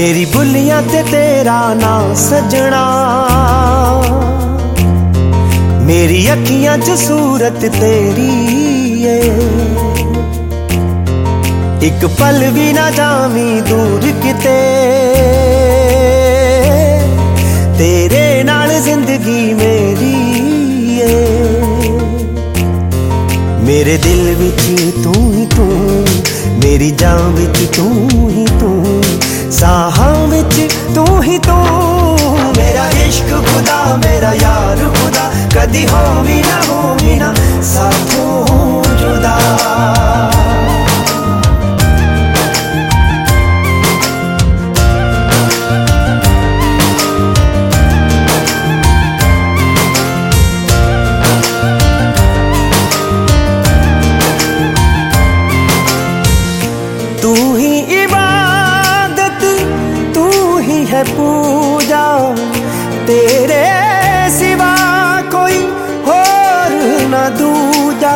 मेरी बुलियां ते तेरा ना सजना, मेरी अखियां च सूरत तेरी है। एक पल भी ना जावी दूर किते, तेरे नाल जिंदगी मेरी है। मेरे दिल विच तू ही तू, मेरी जान विच तू ही तू, साहां विच तू ही तू। मेरा इश्क खुदा, मेरा यार खुदा, कदी होवी ना साथों जुदा। तू ही इबादत, तू ही है पूजा, तेरे सिवा कोई और न दूजा।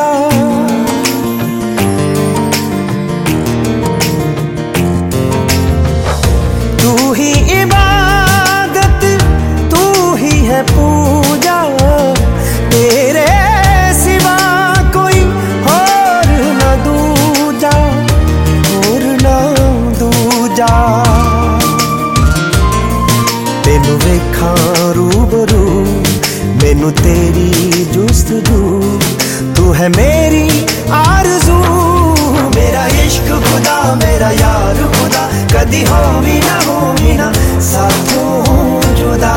तू ही इबादत, तू ही है पूजा, तेरे सिवा कोई और न दूजा, और न दूजा। तेनू वेखा रूबरू, मैनू तेरी जुस्तजू, तू है मेरी आरज़ू। मेरा इश्क खुदा, मेरा यार खुदा, कदी होवी ना साथों जुदा।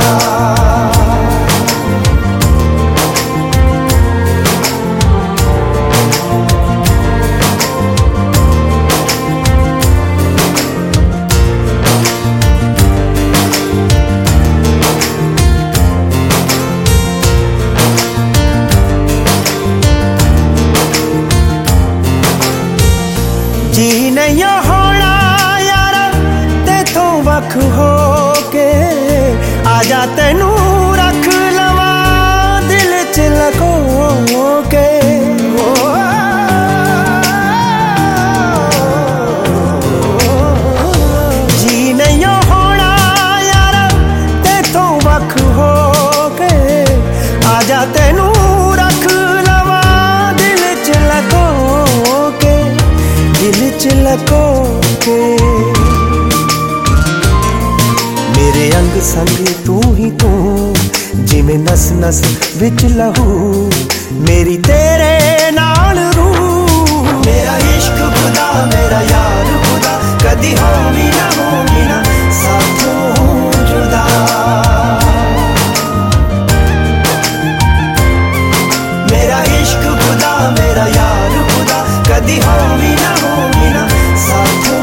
जी नहीं होना यारा तेथों वख हो के, आजा तेनू रख लवा दिल च लको के। जी नहीं होना यारा तेथों वख हो के, आजा तेनू रख लवा दिल च लको के, दिल च लको के। मेरे अंग संग तू ही तू, जिमें नस नस विच लहू, मेरी तेरे नाल रूह। मेरा इश्क खुदा, मेरा यार खुदा, कदी होवी ना साथों जुदा। मेरा इश्क खुदा, मेरा यार खुदा, कदी होवी ना साथों